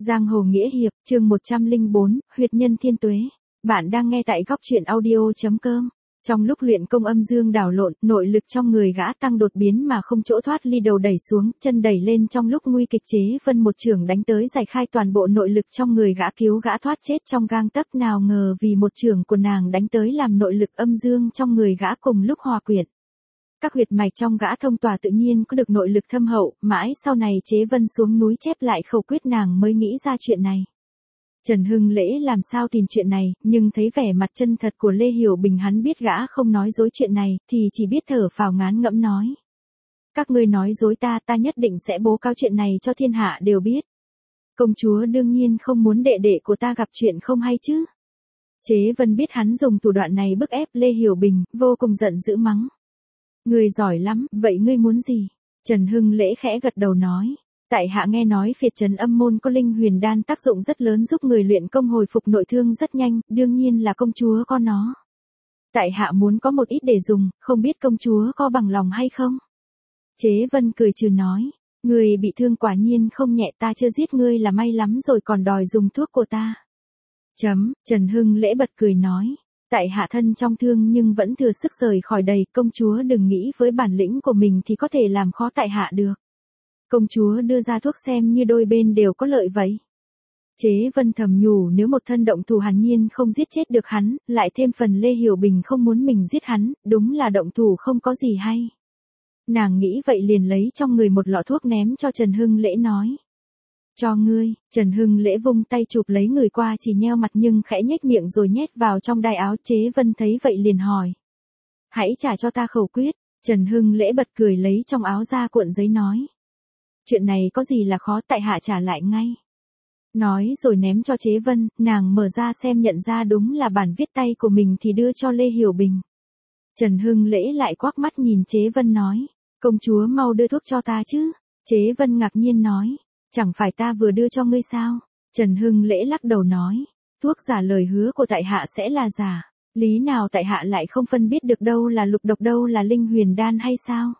Giang hồ nghĩa hiệp, chương 104, huyệt nhân thiên tuế. Bạn đang nghe tại góc truyện audio.com. Trong lúc luyện công âm dương đảo lộn, nội lực trong người gã tăng đột biến mà không chỗ thoát, ly đầu đẩy xuống, chân đẩy lên trong lúc nguy kịch. Chế Vân một chưởng đánh tới giải khai toàn bộ nội lực trong người gã, cứu gã thoát chết trong gang tấc. Nào ngờ vì một chưởng của nàng đánh tới làm nội lực âm dương trong người gã cùng lúc hòa quyện. Các huyệt mạch trong gã thông tỏa tự nhiên có được nội lực thâm hậu, mãi sau này Chế Vân xuống núi chép lại khẩu quyết nàng mới nghĩ ra chuyện này. Trần Hưng Lễ làm sao tìm chuyện này, nhưng thấy vẻ mặt chân thật của Lê Hiểu Bình, hắn biết gã không nói dối chuyện này, thì chỉ biết thở phào ngán ngẫm nói. Các ngươi nói dối ta nhất định sẽ bố cáo chuyện này cho thiên hạ đều biết. Công chúa đương nhiên không muốn đệ đệ của ta gặp chuyện không hay chứ. Chế Vân biết hắn dùng thủ đoạn này bức ép Lê Hiểu Bình, vô cùng giận dữ mắng. Ngươi giỏi lắm, vậy ngươi muốn gì? Trần Hưng Lễ khẽ gật đầu nói. Tại hạ nghe nói phiệt trấn âm môn có linh huyền đan tác dụng rất lớn, giúp người luyện công hồi phục nội thương rất nhanh, đương nhiên là công chúa có nó. Tại hạ muốn có một ít để dùng, không biết công chúa có bằng lòng hay không? Chế Vân cười trừ nói. Người bị thương quả nhiên không nhẹ, ta chưa giết ngươi là may lắm rồi còn đòi dùng thuốc của ta. Trần Hưng Lễ bật cười nói. Tại hạ thân trong thương nhưng vẫn thừa sức rời khỏi đây, công chúa đừng nghĩ với bản lĩnh của mình thì có thể làm khó tại hạ được. Công chúa đưa ra thuốc xem như đôi bên đều có lợi vậy. Chế Vân thầm nhủ, nếu một thân động thủ hẳn nhiên không giết chết được hắn, lại thêm phần Lê Hiểu Bình không muốn mình giết hắn, đúng là động thủ không có gì hay. Nàng nghĩ vậy liền lấy trong người một lọ thuốc ném cho Trần Hưng Lễ nói. Cho ngươi. Trần Hưng Lễ vung tay chụp lấy người qua, chỉ nheo mặt nhưng khẽ nhếch miệng rồi nhét vào trong đai áo. Chế Vân thấy vậy liền hỏi. Hãy trả cho ta khẩu quyết. Trần Hưng Lễ bật cười lấy trong áo ra cuộn giấy nói. Chuyện này có gì là khó, tại hạ trả lại ngay. Nói rồi ném cho Chế Vân, nàng mở ra xem nhận ra đúng là bản viết tay của mình thì đưa cho Lê Hiểu Bình. Trần Hưng Lễ lại quắc mắt nhìn Chế Vân nói. Công chúa mau đưa thuốc cho ta chứ. Chế Vân ngạc nhiên nói. Chẳng phải ta vừa đưa cho ngươi sao? Trần Hưng Lễ lắc đầu nói. Thuốc giả, lời hứa của tại hạ sẽ là giả. Lý nào tại hạ lại không phân biết được đâu là lục độc đâu là linh huyền đan hay sao?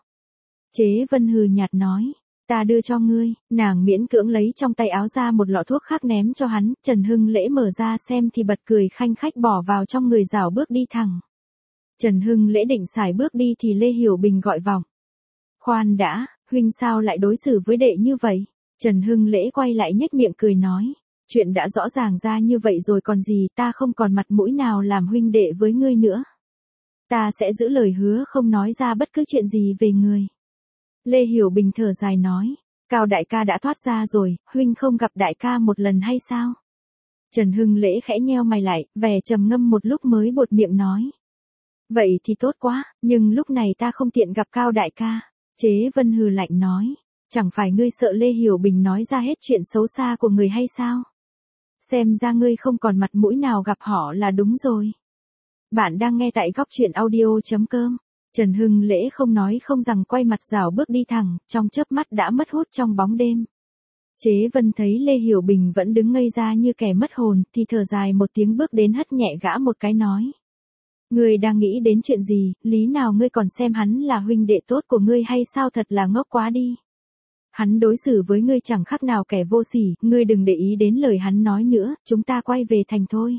Chế Vân hừ nhạt nói. Ta đưa cho ngươi. Nàng miễn cưỡng lấy trong tay áo ra một lọ thuốc khác ném cho hắn. Trần Hưng Lễ mở ra xem thì bật cười khanh khách bỏ vào trong người, rảo bước đi thẳng. Trần Hưng Lễ định xài bước đi thì Lê Hiểu Bình gọi vọng. Khoan đã, huynh sao lại đối xử với đệ như vậy? Trần Hưng Lễ quay lại nhếch miệng cười nói. Chuyện đã rõ ràng ra như vậy rồi còn gì, ta không còn mặt mũi nào làm huynh đệ với ngươi nữa. Ta sẽ giữ lời hứa không nói ra bất cứ chuyện gì về ngươi. Lê Hiểu Bình thở dài nói. Cao đại ca đã thoát ra rồi, huynh không gặp đại ca một lần hay sao? Trần Hưng Lễ khẽ nheo mày lại, vẻ trầm ngâm một lúc mới buột miệng nói. Vậy thì tốt quá, nhưng lúc này ta không tiện gặp Cao đại ca. Chế Vân hừ lạnh nói. Chẳng phải ngươi sợ Lê Hiểu Bình nói ra hết chuyện xấu xa của người hay sao? Xem ra ngươi không còn mặt mũi nào gặp họ là đúng rồi. Bạn đang nghe tại góc truyện audio.com. Trần Hưng Lễ không nói không rằng quay mặt rảo bước đi thẳng, trong chớp mắt đã mất hút trong bóng đêm. Chế Vân thấy Lê Hiểu Bình vẫn đứng ngây ra như kẻ mất hồn, thì thở dài một tiếng bước đến hất nhẹ gã một cái nói. Ngươi đang nghĩ đến chuyện gì, lý nào ngươi còn xem hắn là huynh đệ tốt của ngươi hay sao, thật là ngốc quá đi. Hắn đối xử với ngươi chẳng khác nào kẻ vô sỉ, ngươi đừng để ý đến lời hắn nói nữa, chúng ta quay về thành thôi.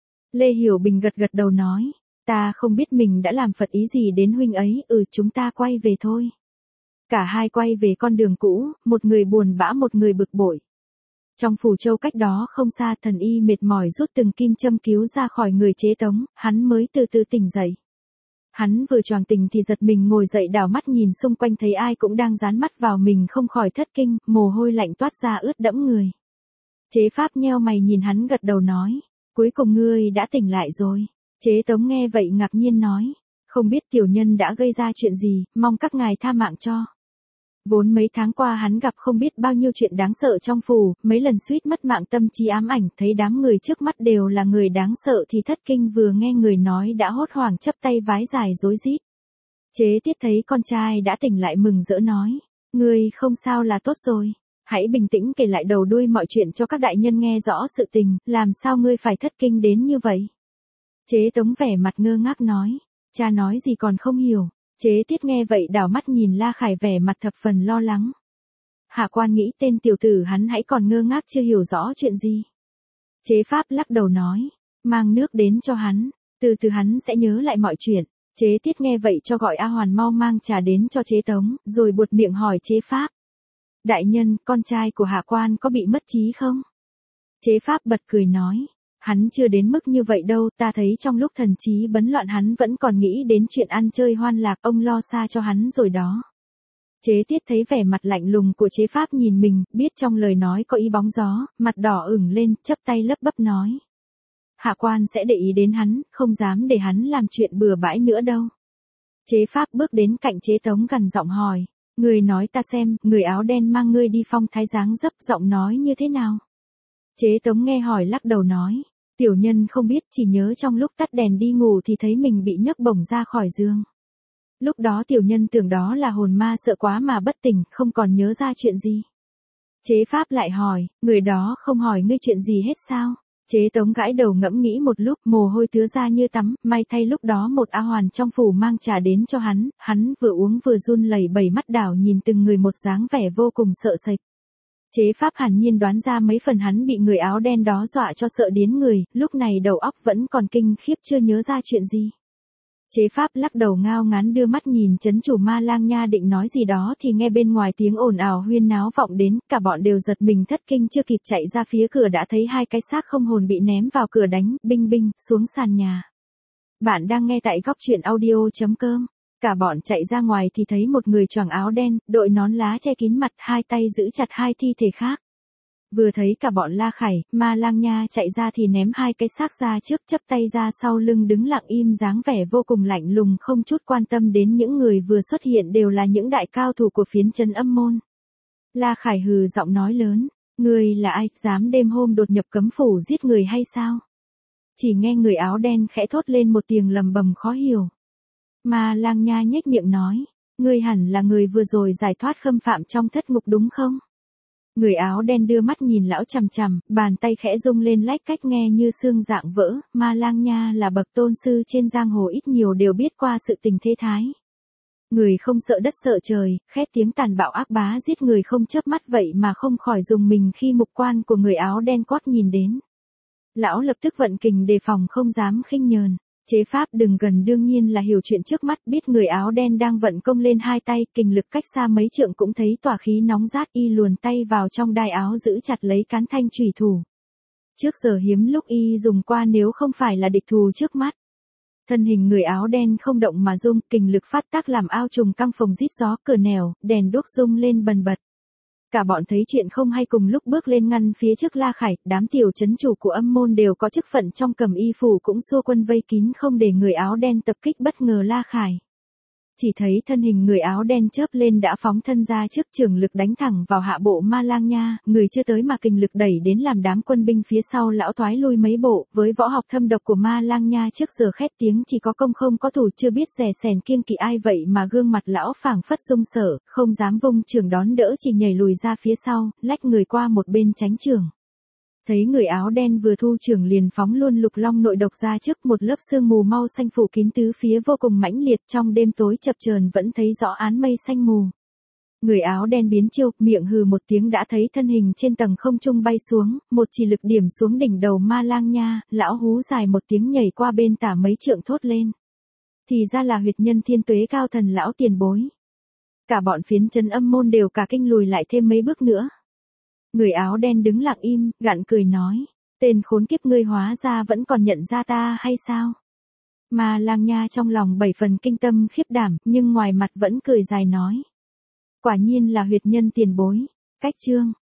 Lê Hiểu Bình gật gật đầu nói, ta không biết mình đã làm phật ý gì đến huynh ấy, chúng ta quay về thôi. Cả hai quay về con đường cũ, một người buồn bã một người bực bội. Trong phủ châu cách đó không xa, thần y mệt mỏi rút từng kim châm cứu ra khỏi người Chế Tống, hắn mới từ từ tỉnh dậy. Hắn vừa choàng tỉnh thì giật mình ngồi dậy, đảo mắt nhìn xung quanh thấy ai cũng đang dán mắt vào mình, không khỏi thất kinh, mồ hôi lạnh toát ra ướt đẫm người. Chế Pháp nheo mày nhìn hắn gật đầu nói, cuối cùng ngươi đã tỉnh lại rồi. Chế Tống nghe vậy ngạc nhiên nói, không biết tiểu nhân đã gây ra chuyện gì, mong các ngài tha mạng cho. Vốn mấy tháng qua hắn gặp không biết bao nhiêu chuyện đáng sợ trong phủ, mấy lần suýt mất mạng, tâm trí ám ảnh, thấy đám người trước mắt đều là người đáng sợ thì thất kinh, vừa nghe người nói đã hốt hoảng chắp tay vái dài rối rít. Chế Tiết thấy con trai đã tỉnh lại mừng rỡ nói, ngươi không sao là tốt rồi, hãy bình tĩnh kể lại đầu đuôi mọi chuyện cho các đại nhân nghe rõ sự tình, làm sao ngươi phải thất kinh đến như vậy. Chế Tống vẻ mặt ngơ ngác nói, cha nói gì còn không hiểu. Chế Tiết nghe vậy đảo mắt nhìn La Khải vẻ mặt thập phần lo lắng. Hạ quan nghĩ tên tiểu tử hắn hãy còn ngơ ngác chưa hiểu rõ chuyện gì. Chế Pháp lắc đầu nói, mang nước đến cho hắn, từ từ hắn sẽ nhớ lại mọi chuyện. Chế Tiết nghe vậy cho gọi A Hoàn mau mang trà đến cho Chế Tống, rồi buột miệng hỏi Chế Pháp. Đại nhân, con trai của hạ quan có bị mất trí không? Chế Pháp bật cười nói, hắn chưa đến mức như vậy đâu, ta thấy trong lúc thần trí bấn loạn hắn vẫn còn nghĩ đến chuyện ăn chơi hoan lạc, ông lo xa cho hắn rồi đó. Chế Tiết thấy vẻ mặt lạnh lùng của Chế Pháp nhìn mình, biết trong lời nói có ý bóng gió, mặt đỏ ửng lên, chắp tay lấp bắp nói. Hạ quan sẽ để ý đến hắn, không dám để hắn làm chuyện bừa bãi nữa đâu. Chế Pháp bước đến cạnh Chế Tống gằn giọng hỏi, người nói ta xem, người áo đen mang ngươi đi phong thái dáng dấp, giọng nói như thế nào? Chế Tống nghe hỏi lắc đầu nói, tiểu nhân không biết, chỉ nhớ trong lúc tắt đèn đi ngủ thì thấy mình bị nhấc bổng ra khỏi giường. Lúc đó tiểu nhân tưởng đó là hồn ma, sợ quá mà bất tỉnh, không còn nhớ ra chuyện gì. Chế Pháp lại hỏi, người đó không hỏi ngươi chuyện gì hết sao? Chế Tống gãi đầu ngẫm nghĩ một lúc, mồ hôi tứa ra như tắm, may thay lúc đó một A Hoàn trong phủ mang trà đến cho hắn vừa uống vừa run lẩy bẩy mắt đảo nhìn từng người một dáng vẻ vô cùng sợ sệt. Chế Pháp hẳn nhiên đoán ra mấy phần hắn bị người áo đen đó dọa cho sợ điến người, lúc này đầu óc vẫn còn kinh khiếp chưa nhớ ra chuyện gì. Chế Pháp lắc đầu ngao ngán đưa mắt nhìn trấn chủ Ma Lang Nha định nói gì đó thì nghe bên ngoài tiếng ồn ào huyên náo vọng đến, cả bọn đều giật mình thất kinh chưa kịp chạy ra phía cửa đã thấy hai cái xác không hồn bị ném vào cửa đánh, binh binh, xuống sàn nhà. Bạn đang nghe tại góc truyện audio.com. Cả bọn chạy ra ngoài thì thấy một người choàng áo đen, đội nón lá che kín mặt, hai tay giữ chặt hai thi thể khác. Vừa thấy cả bọn La Khải, Ma Lang Nha chạy ra thì ném hai cái xác ra trước, chắp tay ra sau lưng đứng lặng im dáng vẻ vô cùng lạnh lùng không chút quan tâm đến những người vừa xuất hiện đều là những đại cao thủ của phiến trấn Âm Môn. La Khải hừ giọng nói lớn, ngươi là ai, dám đêm hôm đột nhập cấm phủ giết người hay sao? Chỉ nghe người áo đen khẽ thốt lên một tiếng lầm bầm khó hiểu. Ma Lang Nha nhếch miệng nói, ngươi hẳn là người vừa rồi giải thoát khâm phạm trong thất ngục đúng không? Người áo đen đưa mắt nhìn lão chằm chằm, bàn tay khẽ rung lên lách cách nghe như xương dạng vỡ, Ma Lang Nha là bậc tôn sư trên giang hồ ít nhiều đều biết qua sự tình thế thái. Người không sợ đất sợ trời, khét tiếng tàn bạo ác bá giết người không chớp mắt vậy mà không khỏi dùng mình khi mục quan của người áo đen quắc nhìn đến. Lão lập tức vận kình đề phòng không dám khinh nhờn. Chế Pháp đừng gần đương nhiên là hiểu chuyện trước mắt, biết người áo đen đang vận công lên hai tay, kình lực cách xa mấy trượng cũng thấy tỏa khí nóng rát, y luồn tay vào trong đai áo giữ chặt lấy cán thanh chủy thủ. Trước giờ hiếm lúc y dùng qua nếu không phải là địch thù trước mắt. Thân hình người áo đen không động mà rung, kình lực phát tác làm ao trùng căng phồng rít gió, cửa nẻo, đèn đuốc rung lên bần bật. Cả bọn thấy chuyện không hay cùng lúc bước lên ngăn phía trước La Khải, đám tiểu trấn chủ của Âm Môn đều có chức phận trong Cầm Y phủ cũng xua quân vây kín không để người áo đen tập kích bất ngờ La Khải. Chỉ thấy thân hình người áo đen chớp lên đã phóng thân ra trước, trường lực đánh thẳng vào hạ bộ Ma Lang Nha, người chưa tới mà kình lực đẩy đến làm đám quân binh phía sau lão thoái lui mấy bộ, với võ học thâm độc của Ma Lang Nha trước giờ khét tiếng chỉ có công không có thủ, chưa biết dè sèn kiêng kỵ ai vậy mà gương mặt lão phảng phất rung sở, không dám vung trường đón đỡ chỉ nhảy lùi ra phía sau, lách người qua một bên tránh trường. Thấy người áo đen vừa thu trường liền phóng luôn lục long nội độc ra trước, một lớp sương mù mau xanh phủ kín tứ phía vô cùng mãnh liệt, trong đêm tối chập chờn vẫn thấy rõ áng mây xanh mù. Người áo đen biến chiêu, miệng hừ một tiếng đã thấy thân hình trên tầng không trung bay xuống, một chỉ lực điểm xuống đỉnh đầu Ma Lang Nha, lão hú dài một tiếng nhảy qua bên tả mấy trượng thốt lên. Thì ra là huyệt nhân Thiên Tuế cao thần lão tiền bối. Cả bọn phiến trấn Âm Môn đều cả kinh lùi lại thêm mấy bước nữa. Người áo đen đứng lặng im, gạn cười nói, tên khốn kiếp ngươi hóa ra vẫn còn nhận ra ta hay sao? Ma Lang Nha trong lòng 7 phần kinh tâm khiếp đảm, nhưng ngoài mặt vẫn cười dài nói. Quả nhiên là huyệt nhân tiền bối. Cách chương.